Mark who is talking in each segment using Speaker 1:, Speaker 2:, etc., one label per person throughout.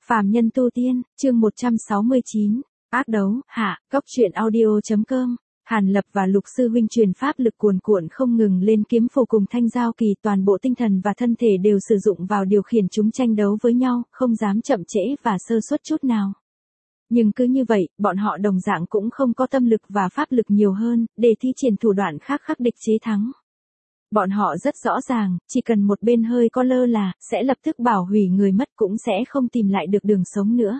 Speaker 1: Phàm nhân tu tiên, chương 169, ác đấu, hạ, cốc truyện audio.com. Hàn Lập và Lục Sư Huynh truyền pháp lực cuồn cuộn không ngừng lên kiếm phù cùng Thanh Giao Kỳ, toàn bộ tinh thần và thân thể đều sử dụng vào điều khiển chúng tranh đấu với nhau, không dám chậm trễ và sơ suất chút nào. Nhưng cứ như vậy, bọn họ đồng dạng cũng không có tâm lực và pháp lực nhiều hơn, để thi triển thủ đoạn khác khắc địch chế thắng. Bọn họ rất rõ ràng, chỉ cần một bên hơi có lơ là, sẽ lập tức bảo hủy người mất, cũng sẽ không tìm lại được đường sống nữa.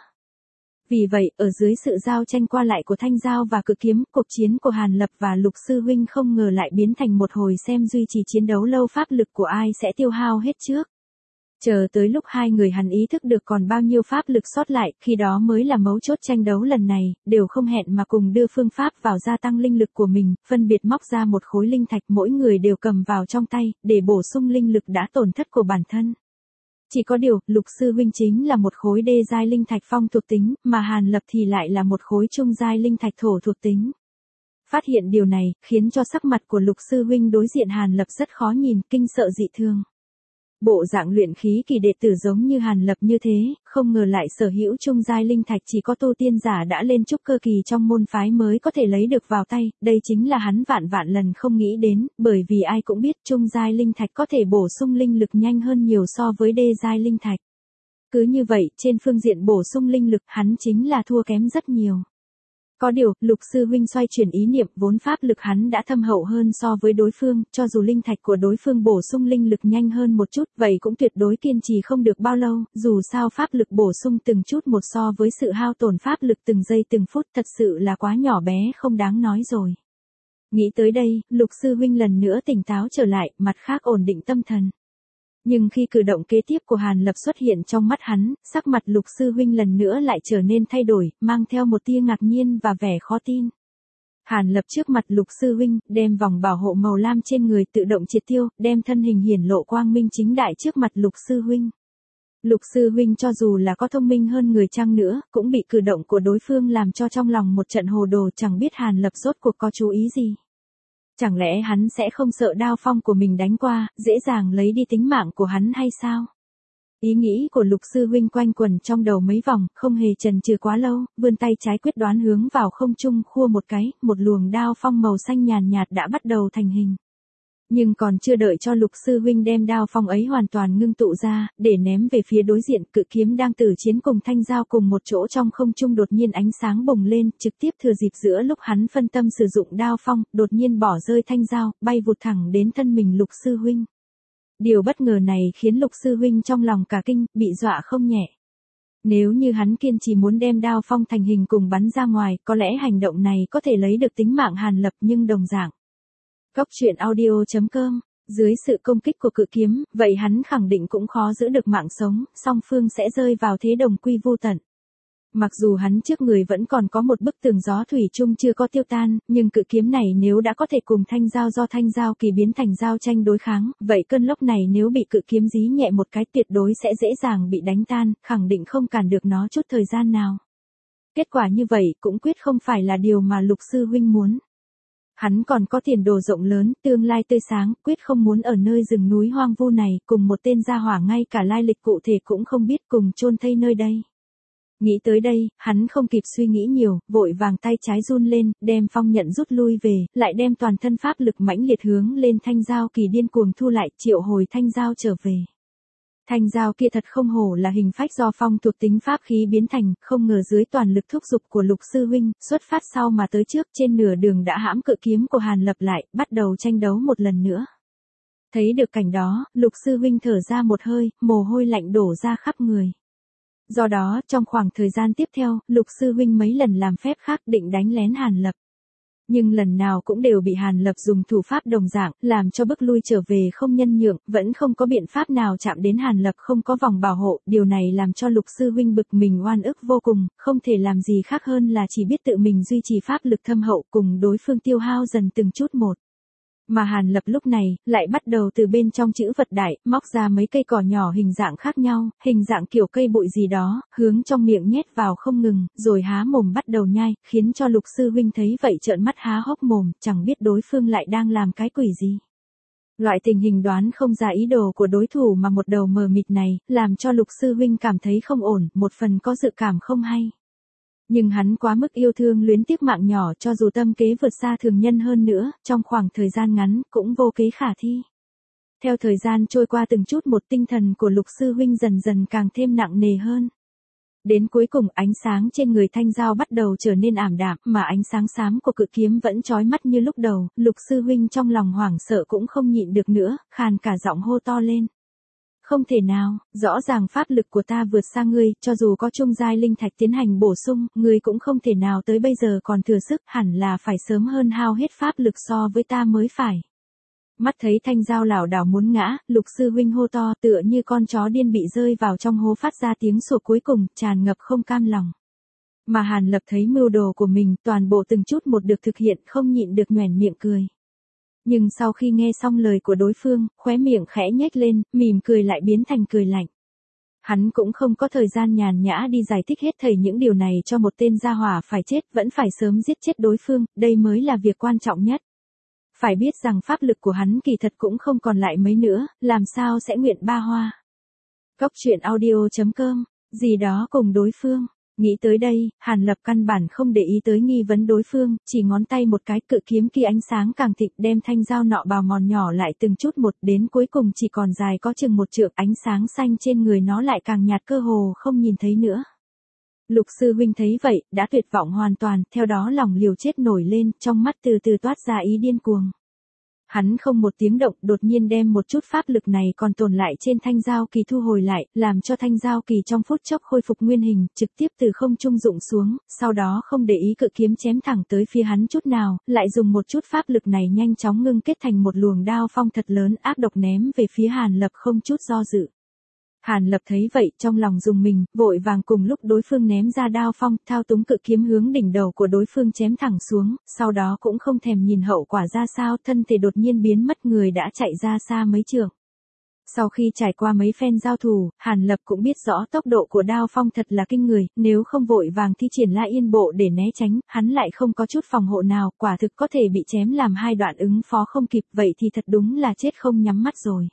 Speaker 1: Vì vậy, ở dưới sự giao tranh qua lại của Thanh Giao và Cự Kiếm, cuộc chiến của Hàn Lập và Lục Sư Huynh không ngờ lại biến thành một hồi xem duy trì chiến đấu lâu pháp lực của ai sẽ tiêu hao hết trước. Chờ tới lúc hai người hắn ý thức được còn bao nhiêu pháp lực sót lại, khi đó mới là mấu chốt tranh đấu lần này, đều không hẹn mà cùng đưa phương pháp vào gia tăng linh lực của mình, phân biệt móc ra một khối linh thạch mỗi người đều cầm vào trong tay, để bổ sung linh lực đã tổn thất của bản thân. Chỉ có điều, Lục Sư Huynh chính là một khối đê giai linh thạch phong thuộc tính, mà Hàn Lập thì lại là một khối trung giai linh thạch thổ thuộc tính. Phát hiện điều này, khiến cho sắc mặt của Lục Sư Huynh đối diện Hàn Lập rất khó nhìn, kinh sợ dị thường. Bộ dạng luyện khí kỳ đệ tử giống như Hàn Lập như thế, không ngờ lại sở hữu trung giai linh thạch, chỉ có tu tiên giả đã lên trúc cơ kỳ trong môn phái mới có thể lấy được vào tay, đây chính là hắn vạn vạn lần không nghĩ đến, bởi vì ai cũng biết trung giai linh thạch có thể bổ sung linh lực nhanh hơn nhiều so với đê giai linh thạch. Cứ như vậy, trên phương diện bổ sung linh lực, hắn chính là thua kém rất nhiều. Có điều, Lục Sư Huynh xoay chuyển ý niệm, vốn pháp lực hắn đã thâm hậu hơn so với đối phương, cho dù linh thạch của đối phương bổ sung linh lực nhanh hơn một chút, vậy cũng tuyệt đối kiên trì không được bao lâu, dù sao pháp lực bổ sung từng chút một so với sự hao tổn pháp lực từng giây từng phút thật sự là quá nhỏ bé không đáng nói rồi. Nghĩ tới đây, Lục Sư Huynh lần nữa tỉnh táo trở lại, mặt khác ổn định tâm thần. Nhưng khi cử động kế tiếp của Hàn Lập xuất hiện trong mắt hắn, sắc mặt Lục Sư Huynh lần nữa lại trở nên thay đổi, mang theo một tia ngạc nhiên và vẻ khó tin. Hàn Lập trước mặt Lục Sư Huynh, đem vòng bảo hộ màu lam trên người tự động triệt tiêu, đem thân hình hiển lộ quang minh chính đại trước mặt Lục Sư Huynh. Lục Sư Huynh cho dù là có thông minh hơn người chăng nữa, cũng bị cử động của đối phương làm cho trong lòng một trận hồ đồ, chẳng biết Hàn Lập rốt cuộc có chú ý gì. Chẳng lẽ hắn sẽ không sợ đao phong của mình đánh qua, dễ dàng lấy đi tính mạng của hắn hay sao? Ý nghĩ của Lục Sư Huynh quanh quẩn trong đầu mấy vòng, không hề chần chừ quá lâu, vươn tay trái quyết đoán hướng vào không trung khua một cái, một luồng đao phong màu xanh nhàn nhạt đã bắt đầu thành hình. Nhưng còn chưa đợi cho Lục Sư Huynh đem đao phong ấy hoàn toàn ngưng tụ ra, để ném về phía đối diện, Cự Kiếm đang tử chiến cùng Thanh Giao cùng một chỗ trong không trung đột nhiên ánh sáng bùng lên, trực tiếp thừa dịp giữa lúc hắn phân tâm sử dụng đao phong, đột nhiên bỏ rơi Thanh Giao, bay vụt thẳng đến thân mình Lục Sư Huynh. Điều bất ngờ này khiến Lục Sư Huynh trong lòng cả kinh, bị dọa không nhẹ. Nếu như hắn kiên trì muốn đem đao phong thành hình cùng bắn ra ngoài, có lẽ hành động này có thể lấy được tính mạng Hàn Lập, nhưng đồng dạng. Cốc truyện audio.com, dưới sự công kích của Cự Kiếm, vậy hắn khẳng định cũng khó giữ được mạng sống, song phương sẽ rơi vào thế đồng quy vô tận. Mặc dù hắn trước người vẫn còn có một bức tường gió thủy chung chưa có tiêu tan, nhưng Cự Kiếm này nếu đã có thể cùng Thanh Giao do Thanh Giao Kỳ biến thành giao tranh đối kháng, vậy cơn lốc này nếu bị Cự Kiếm dí nhẹ một cái tuyệt đối sẽ dễ dàng bị đánh tan, khẳng định không cản được nó chút thời gian nào. Kết quả như vậy cũng quyết không phải là điều mà Lục Sư Huynh muốn. Hắn còn có tiền đồ rộng lớn, tương lai tươi sáng, quyết không muốn ở nơi rừng núi hoang vu này, cùng một tên gia hỏa ngay cả lai lịch cụ thể cũng không biết, cùng chôn thây nơi đây. Nghĩ tới đây, hắn không kịp suy nghĩ nhiều, vội vàng tay trái run lên, đem phong nhận rút lui về, lại đem toàn thân pháp lực mãnh liệt hướng lên Thanh Giao Kỳ điên cuồng thu lại, triệu hồi Thanh Giao trở về. Thanh Giao kia thật không hổ là hình phách do phong thuộc tính pháp khí biến thành, không ngờ dưới toàn lực thúc giục của Lục Sư Huynh, xuất phát sau mà tới trước, trên nửa đường đã hãm Cự Kiếm của Hàn Lập lại, bắt đầu tranh đấu một lần nữa. Thấy được cảnh đó, Lục Sư Huynh thở ra một hơi, mồ hôi lạnh đổ ra khắp người. Do đó, trong khoảng thời gian tiếp theo, Lục Sư Huynh mấy lần làm phép khác định đánh lén Hàn Lập. Nhưng lần nào cũng đều bị Hàn Lập dùng thủ pháp đồng dạng, làm cho bước lui trở về không nhân nhượng, vẫn không có biện pháp nào chạm đến Hàn Lập, không có vòng bảo hộ, điều này làm cho Lục Sư Huynh bực mình oan ức vô cùng, không thể làm gì khác hơn là chỉ biết tự mình duy trì pháp lực thâm hậu cùng đối phương tiêu hao dần từng chút một. Mà Hàn Lập lúc này, lại bắt đầu từ bên trong chữ vật đại, móc ra mấy cây cỏ nhỏ hình dạng khác nhau, hình dạng kiểu cây bụi gì đó, hướng trong miệng nhét vào không ngừng, rồi há mồm bắt đầu nhai, khiến cho Lục Sư Huynh thấy vậy trợn mắt há hốc mồm, chẳng biết đối phương lại đang làm cái quỷ gì. Loại tình hình đoán không ra ý đồ của đối thủ mà một đầu mờ mịt này, làm cho Lục sư huynh cảm thấy không ổn, một phần có dự cảm không hay. Nhưng hắn quá mức yêu thương luyến tiếc mạng nhỏ, cho dù tâm kế vượt xa thường nhân hơn nữa, trong khoảng thời gian ngắn, cũng vô kế khả thi. Theo thời gian trôi qua từng chút một, tinh thần của Lục sư huynh dần dần càng thêm nặng nề hơn. Đến cuối cùng ánh sáng trên người Thanh Giao bắt đầu trở nên ảm đạm, mà ánh sáng xám của cự kiếm vẫn chói mắt như lúc đầu. Lục sư huynh trong lòng hoảng sợ cũng không nhịn được nữa, khàn cả giọng hô to lên. Không thể nào, rõ ràng pháp lực của ta vượt xa ngươi, cho dù có trung giai linh thạch tiến hành bổ sung, ngươi cũng không thể nào tới bây giờ còn thừa sức, hẳn là phải sớm hơn hao hết pháp lực so với ta mới phải. Mắt thấy Thanh Giao lảo đảo muốn ngã, Lục sư huynh hô to tựa như con chó điên bị rơi vào trong hố, phát ra tiếng sủa cuối cùng, tràn ngập không cam lòng. Mà Hàn Lập thấy mưu đồ của mình toàn bộ từng chút một được thực hiện, không nhịn được nhoẻn miệng cười. Nhưng sau khi nghe xong lời của đối phương, khóe miệng khẽ nhếch lên, mỉm cười lại biến thành cười lạnh. Hắn cũng không có thời gian nhàn nhã đi giải thích hết thảy những điều này cho một tên gia hỏa phải chết, vẫn phải sớm giết chết đối phương, đây mới là việc quan trọng nhất. Phải biết rằng pháp lực của hắn kỳ thật cũng không còn lại mấy nữa, làm sao sẽ nguyện ba hoa. Cốc truyện audio.com, gì đó cùng đối phương. Nghĩ tới đây, Hàn Lập căn bản không để ý tới nghi vấn đối phương, chỉ ngón tay một cái, cự kiếm kia ánh sáng càng thịnh, đem thanh dao nọ bào mòn nhỏ lại từng chút một, đến cuối cùng chỉ còn dài có chừng một trượng, ánh sáng xanh trên người nó lại càng nhạt, cơ hồ không nhìn thấy nữa. Lục sư huynh thấy vậy, đã tuyệt vọng hoàn toàn, theo đó lòng liều chết nổi lên, trong mắt từ từ toát ra ý điên cuồng. Hắn không một tiếng động, đột nhiên đem một chút pháp lực này còn tồn lại trên thanh giao kỳ thu hồi lại, làm cho thanh giao kỳ trong phút chốc khôi phục nguyên hình, trực tiếp từ không trung rụng xuống, sau đó không để ý cự kiếm chém thẳng tới phía hắn chút nào, lại dùng một chút pháp lực này nhanh chóng ngưng kết thành một luồng đao phong thật lớn, ác độc ném về phía Hàn Lập không chút do dự. Hàn Lập thấy vậy, trong lòng rùng mình, vội vàng cùng lúc đối phương ném ra đao phong, thao túng cự kiếm hướng đỉnh đầu của đối phương chém thẳng xuống, sau đó cũng không thèm nhìn hậu quả ra sao, thân thể đột nhiên biến mất, người đã chạy ra xa mấy trượng. Sau khi trải qua mấy phen giao thủ, Hàn Lập cũng biết rõ tốc độ của đao phong thật là kinh người, nếu không vội vàng thi triển La Yên Bộ để né tránh, hắn lại không có chút phòng hộ nào, quả thực có thể bị chém làm hai đoạn, ứng phó không kịp, vậy thì thật đúng là chết không nhắm mắt rồi.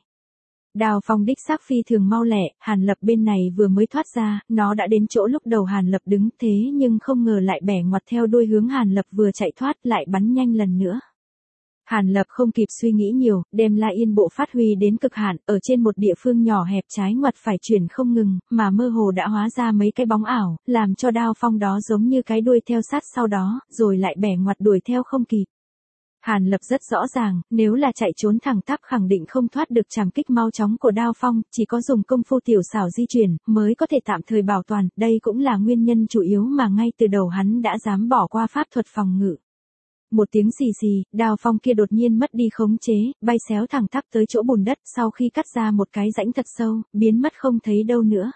Speaker 1: Đao phong đích xác phi thường mau lẹ, Hàn Lập bên này vừa mới thoát ra, nó đã đến chỗ lúc đầu Hàn Lập đứng, thế nhưng không ngờ lại bẻ ngoặt theo đuôi hướng Hàn Lập vừa chạy thoát, lại bắn nhanh lần nữa. Hàn Lập không kịp suy nghĩ nhiều, đem La Yên Bộ phát huy đến cực hạn, ở trên một địa phương nhỏ hẹp trái ngoặt phải chuyển không ngừng, mà mơ hồ đã hóa ra mấy cái bóng ảo, làm cho đao phong đó giống như cái đuôi theo sát sau đó, rồi lại bẻ ngoặt đuổi theo không kịp. Hàn Lập rất rõ ràng, nếu là chạy trốn thẳng tắp khẳng định không thoát được trảm kích mau chóng của đao phong, chỉ có dùng công phu tiểu xảo di chuyển, mới có thể tạm thời bảo toàn, đây cũng là nguyên nhân chủ yếu mà ngay từ đầu hắn đã dám bỏ qua pháp thuật phòng ngự. Một tiếng xì xì, đao phong kia đột nhiên mất đi khống chế, bay xéo thẳng tắp tới chỗ bùn đất, sau khi cắt ra một cái rãnh thật sâu, biến mất không thấy đâu nữa.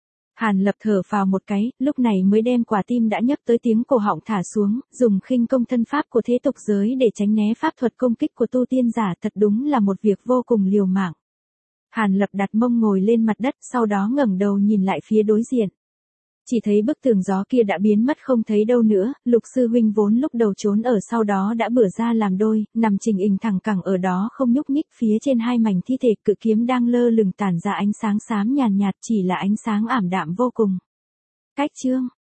Speaker 1: Hàn Lập thở phào một cái, lúc này mới đem quả tim đã nhấp tới tiếng cổ họng thả xuống, dùng khinh công thân pháp của thế tục giới để tránh né pháp thuật công kích của tu tiên giả, thật đúng là một việc vô cùng liều mạng. Hàn Lập đặt mông ngồi lên mặt đất, sau đó ngẩng đầu nhìn lại phía đối diện. Chỉ thấy bức tường gió kia đã biến mất không thấy đâu nữa, Lục sư huynh vốn lúc đầu trốn ở sau đó đã bửa ra làm đôi, nằm trình hình thẳng cẳng ở đó không nhúc nhích, phía trên hai mảnh thi thể cự kiếm đang lơ lửng tản ra ánh sáng xám nhàn nhạt, chỉ là ánh sáng ảm đạm vô cùng. Cách chương